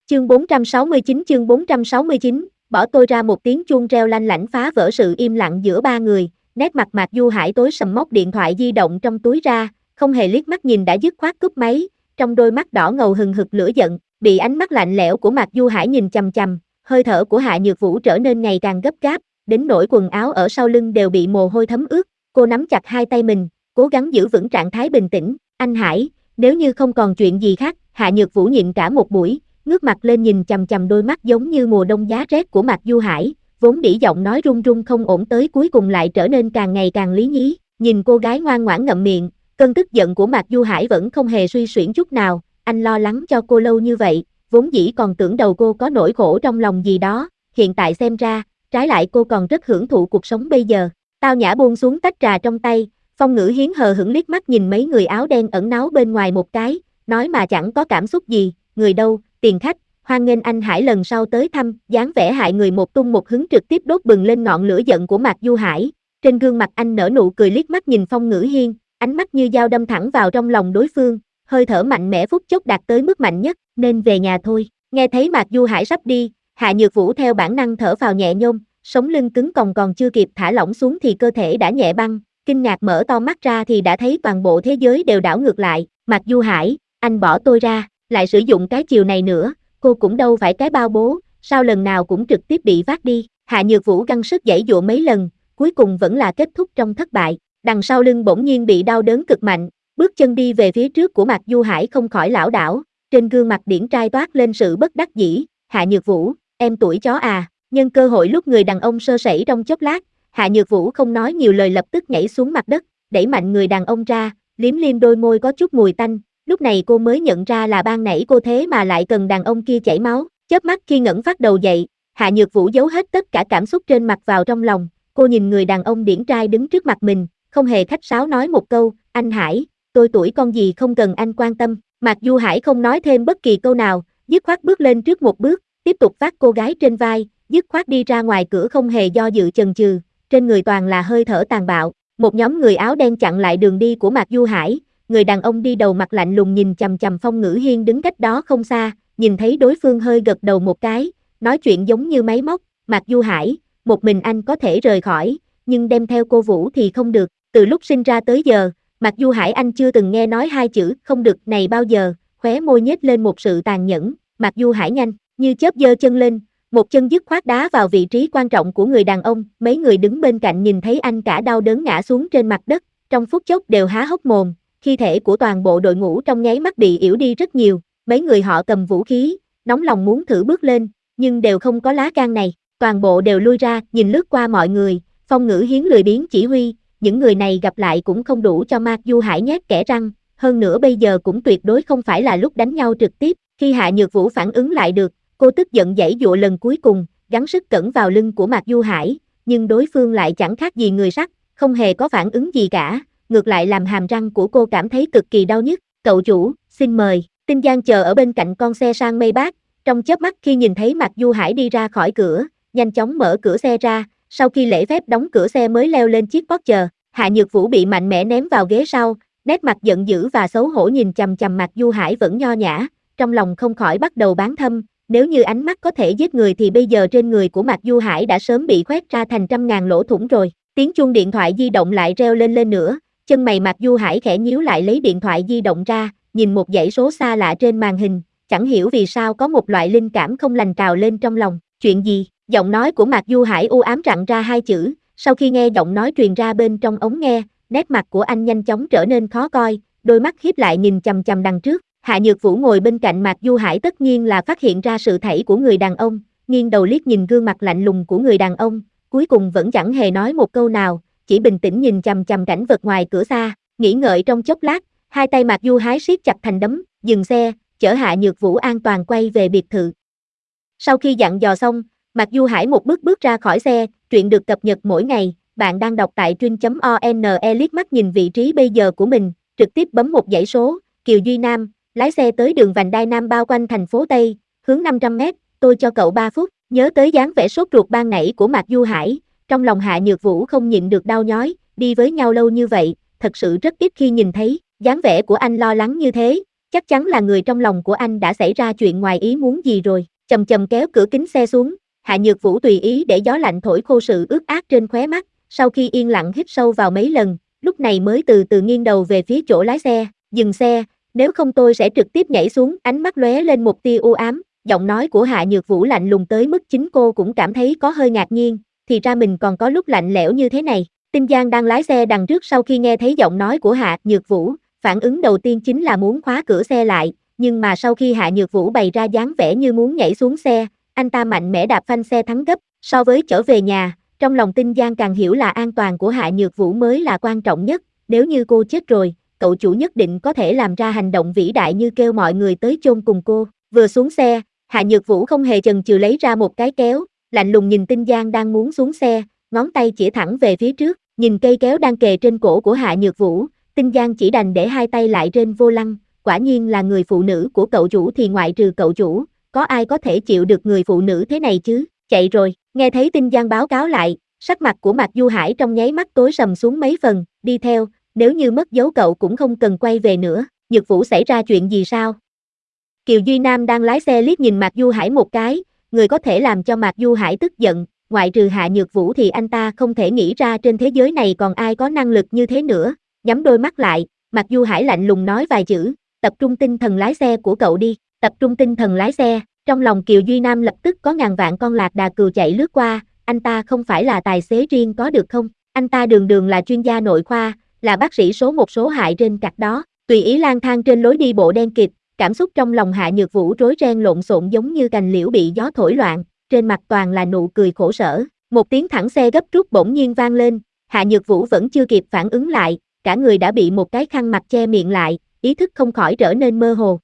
Chương 469, bỏ tôi ra. Một tiếng chuông reo lanh lảnh phá vỡ sự im lặng giữa ba người, nét mặt Mạc Du Hải tối sầm móc điện thoại di động trong túi ra, không hề liếc mắt nhìn đã dứt khoát cúp máy, trong đôi mắt đỏ ngầu hừng hực lửa giận, bị ánh mắt lạnh lẽo của Mạc Du Hải nhìn chằm chằm, hơi thở của Hạ Nhược Vũ trở nên ngày càng gấp gáp, đến nỗi quần áo ở sau lưng đều bị mồ hôi thấm ướt, cô nắm chặt hai tay mình, cố gắng giữ vững trạng thái bình tĩnh. Anh Hải, nếu như không còn chuyện gì khác, Hạ Nhược Vũ nhịn cả một buổi, ngước mặt lên nhìn chằm chằm đôi mắt giống như mùa đông giá rét của Mạc Du Hải, vốn đĩ giọng nói run run không ổn tới cuối cùng lại trở nên càng ngày càng lý nhí, nhìn cô gái ngoan ngoãn ngậm miệng, cơn tức giận của Mạc Du Hải vẫn không hề suy xuyển chút nào, anh lo lắng cho cô lâu như vậy, vốn dĩ còn tưởng đầu cô có nỗi khổ trong lòng gì đó, hiện tại xem ra, trái lại cô còn rất hưởng thụ cuộc sống bây giờ. Tao nhã buông xuống tách trà trong tay, Phong Ngữ Hiến hờ hững liếc mắt nhìn mấy người áo đen ẩn náu bên ngoài một cái, nói mà chẳng có cảm xúc gì, người đâu, tiền khách, hoan nghênh anh Hải lần sau tới thăm, dáng vẻ hại người một tung một hứng trực tiếp đốt bừng lên ngọn lửa giận của Mạc Du Hải. Trên gương mặt anh nở nụ cười liếc mắt nhìn Phong Ngữ Hiên, ánh mắt như dao đâm thẳng vào trong lòng đối phương, hơi thở mạnh mẽ phút chốc đạt tới mức mạnh nhất, nên về nhà thôi. Nghe thấy Mạc Du Hải sắp đi, Hạ Nhược Vũ theo bản năng thở phào nhẹ nhõm, sống lưng cứng còng còn chưa kịp thả lỏng xuống thì cơ thể đã nhẹ băng, kinh ngạc mở to mắt ra thì đã thấy toàn bộ thế giới đều đảo ngược lại. Mạc Du Hải, anh bỏ tôi ra, lại sử dụng cái chiều này nữa, cô cũng đâu phải cái bao bố, sao lần nào cũng trực tiếp bị vác đi. Hạ Nhược Vũ gắng sức giãy giụa mấy lần, cuối cùng vẫn là kết thúc trong thất bại. Đằng sau lưng bỗng nhiên bị đau đớn cực mạnh, bước chân đi về phía trước của Mạc Du Hải không khỏi lảo đảo, trên gương mặt điển trai toát lên sự bất đắc dĩ. Hạ Nhược Vũ, em tuổi chó à? Nhân cơ hội lúc người đàn ông sơ sẩy trong chốc lát, Hạ Nhược Vũ không nói nhiều lời lập tức nhảy xuống mặt đất, đẩy mạnh người đàn ông ra, liếm liếm đôi môi có chút mùi tanh. Lúc này cô mới nhận ra là ban nãy cô thế mà lại cần đàn ông kia chảy máu. Chớp mắt khi ngẩng phát đầu dậy, Hạ Nhược Vũ giấu hết tất cả cảm xúc trên mặt vào trong lòng. Cô nhìn người đàn ông điển trai đứng trước mặt mình, không hề khách sáo nói một câu, anh Hải, tôi tuổi con gì không cần anh quan tâm. Mạc Du Hải không nói thêm bất kỳ câu nào, dứt khoát bước lên trước một bước, tiếp tục vác cô gái trên vai, dứt khoát đi ra ngoài cửa không hề do dự chần chừ, trên người toàn là hơi thở tàn bạo. Một nhóm người áo đen chặn lại đường đi của Mạc Du Hải, người đàn ông đi đầu mặt lạnh lùng nhìn chằm chằm Phong Ngữ Hiên đứng cách đó không xa, nhìn thấy đối phương hơi gật đầu một cái, nói chuyện giống như máy móc, Mạc Du Hải, một mình anh có thể rời khỏi, nhưng đem theo cô Vũ thì không được. Từ lúc sinh ra tới giờ, Mạc Du Hải anh chưa từng nghe nói hai chữ không được này bao giờ, khóe môi nhếch lên một sự tàn nhẫn. Mạc Du Hải nhanh như chớp giơ chân lên, một chân dứt khoát đá vào vị trí quan trọng của người đàn ông. Mấy người đứng bên cạnh nhìn thấy anh cả đau đớn ngã xuống trên mặt đất, trong phút chốc đều há hốc mồm. Khí thể của toàn bộ đội ngũ trong nháy mắt bị yểu đi rất nhiều, mấy người họ cầm vũ khí, nóng lòng muốn thử bước lên, nhưng đều không có lá gan này, toàn bộ đều lui ra, nhìn lướt qua mọi người. Phong Ngữ Hiến lười biếng chỉ huy, những người này gặp lại cũng không đủ cho Mạc Du Hải nhét kẽ răng, hơn nữa bây giờ cũng tuyệt đối không phải là lúc đánh nhau trực tiếp. Khi Hạ Nhược Vũ phản ứng lại được, cô tức giận giãy giụa lần cuối cùng, gắng sức cẩn vào lưng của Mạc Du Hải, nhưng đối phương lại chẳng khác gì người sắt, không hề có phản ứng gì cả, ngược lại làm hàm răng của cô cảm thấy cực kỳ đau nhức. Cậu chủ, xin mời. Tinh Giang chờ ở bên cạnh con xe sang Maybach, trong chớp mắt khi nhìn thấy Mạc Du Hải đi ra khỏi cửa, nhanh chóng mở cửa xe ra, sau khi lễ phép đóng cửa xe mới leo lên chiếc Porsche. Hạ Nhược Vũ bị mạnh mẽ ném vào ghế sau, nét mặt giận dữ và xấu hổ nhìn chằm chằm Mạc Du Hải vẫn nho nhã, trong lòng không khỏi bắt đầu bán thâm, nếu như ánh mắt có thể giết người thì bây giờ trên người của Mạc Du Hải đã sớm bị khoét ra thành trăm ngàn lỗ thủng rồi. Tiếng chuông điện thoại di động lại reo lên nữa, chân mày Mạc Du Hải khẽ nhíu lại lấy điện thoại di động ra, nhìn một dãy số xa lạ trên màn hình, chẳng hiểu vì sao có một loại linh cảm không lành trào lên trong lòng. Chuyện gì? Giọng nói của Mạc Du Hải u ám rặn ra hai chữ, sau khi nghe giọng nói truyền ra bên trong ống nghe, nét mặt của anh nhanh chóng trở nên khó coi, đôi mắt híp lại nhìn chằm chằm đằng trước. Hạ Nhược Vũ ngồi bên cạnh Mạc Du Hải tất nhiên là phát hiện ra sự thảy của người đàn ông, nghiêng đầu liếc nhìn gương mặt lạnh lùng của người đàn ông, cuối cùng vẫn chẳng hề nói một câu nào, chỉ bình tĩnh nhìn chằm chằm cảnh vật ngoài cửa xa. Nghĩ ngợi trong chốc lát, hai tay Mạc Du Hải siết chặt thành đấm, dừng xe, chở Hạ Nhược Vũ an toàn quay về biệt thự. Sau khi dặn dò xong, Mạc Du Hải một bước bước ra khỏi xe. Truyện được cập nhật mỗi ngày, bạn đang đọc tại truyện.one. Liếc mắt nhìn vị trí bây giờ của mình, trực tiếp bấm một dãy số, Kiều Duy Nam, lái xe tới đường vành đai Nam bao quanh thành phố Tây, hướng 500 mét, tôi cho cậu 3 phút. Nhớ tới dáng vẻ sốt ruột ban nãy của Mạc Du Hải, trong lòng Hạ Nhược Vũ không nhịn được đau nhói, đi với nhau lâu như vậy, thật sự rất ít khi nhìn thấy, dáng vẻ của anh lo lắng như thế, chắc chắn là người trong lòng của anh đã xảy ra chuyện ngoài ý muốn gì rồi. Chầm chầm kéo cửa kính xe xuống, Hạ Nhược Vũ tùy ý để gió lạnh thổi khô sự ướt át trên khóe mắt, sau khi yên lặng hít sâu vào mấy lần, lúc này mới từ từ nghiêng đầu về phía chỗ lái xe, dừng xe, nếu không tôi sẽ trực tiếp nhảy xuống, ánh mắt lóe lên một tia u ám, giọng nói của Hạ Nhược Vũ lạnh lùng tới mức chính cô cũng cảm thấy có hơi ngạc nhiên, thì ra mình còn có lúc lạnh lẽo như thế này. Tinh Giang đang lái xe đằng trước sau khi nghe thấy giọng nói của Hạ Nhược Vũ, phản ứng đầu tiên chính là muốn khóa cửa xe lại, nhưng mà sau khi Hạ Nhược Vũ bày ra dáng vẻ như muốn nhảy xuống xe, anh ta mạnh mẽ đạp phanh xe thắng gấp, so với trở về nhà, trong lòng Tinh Giang càng hiểu là an toàn của Hạ Nhược Vũ mới là quan trọng nhất, nếu như cô chết rồi, cậu chủ nhất định có thể làm ra hành động vĩ đại như kêu mọi người tới chôn cùng cô. Vừa xuống xe, Hạ Nhược Vũ không hề chần chừ lấy ra một cái kéo, lạnh lùng nhìn Tinh Giang đang muốn xuống xe, ngón tay chỉ thẳng về phía trước, nhìn cây kéo đang kề trên cổ của Hạ Nhược Vũ, Tinh Giang chỉ đành để hai tay lại trên vô lăng, quả nhiên là người phụ nữ của cậu chủ thì ngoại trừ cậu chủ, có ai có thể chịu được người phụ nữ thế này chứ, chạy rồi, nghe thấy Tinh Giang báo cáo lại, sắc mặt của Mạc Du Hải trong nháy mắt tối sầm xuống mấy phần, đi theo, nếu như mất dấu cậu cũng không cần quay về nữa, Nhược Vũ xảy ra chuyện gì sao? Kiều Duy Nam đang lái xe liếc nhìn Mạc Du Hải một cái, người có thể làm cho Mạc Du Hải tức giận, ngoại trừ Hạ Nhược Vũ thì anh ta không thể nghĩ ra trên thế giới này còn ai có năng lực như thế nữa, nhắm đôi mắt lại, Mạc Du Hải lạnh lùng nói vài chữ, tập trung tinh thần lái xe của cậu đi, tập trung tinh thần lái xe, trong lòng Kiều Duy Nam lập tức có ngàn vạn con lạc đà cừu chạy lướt qua, anh ta không phải là tài xế riêng có được không, anh ta đường đường là chuyên gia nội khoa, là bác sĩ số một số hại trên cặt đó, tùy ý lang thang trên lối đi bộ đen kịt, cảm xúc trong lòng Hạ Nhược Vũ rối ren lộn xộn giống như cành liễu bị gió thổi loạn, trên mặt toàn là nụ cười khổ sở, một tiếng thẳng xe gấp rút bỗng nhiên vang lên, Hạ Nhược Vũ vẫn chưa kịp phản ứng lại, cả người đã bị một cái khăn mặt che miệng lại, ý thức không khỏi trở nên mơ hồ,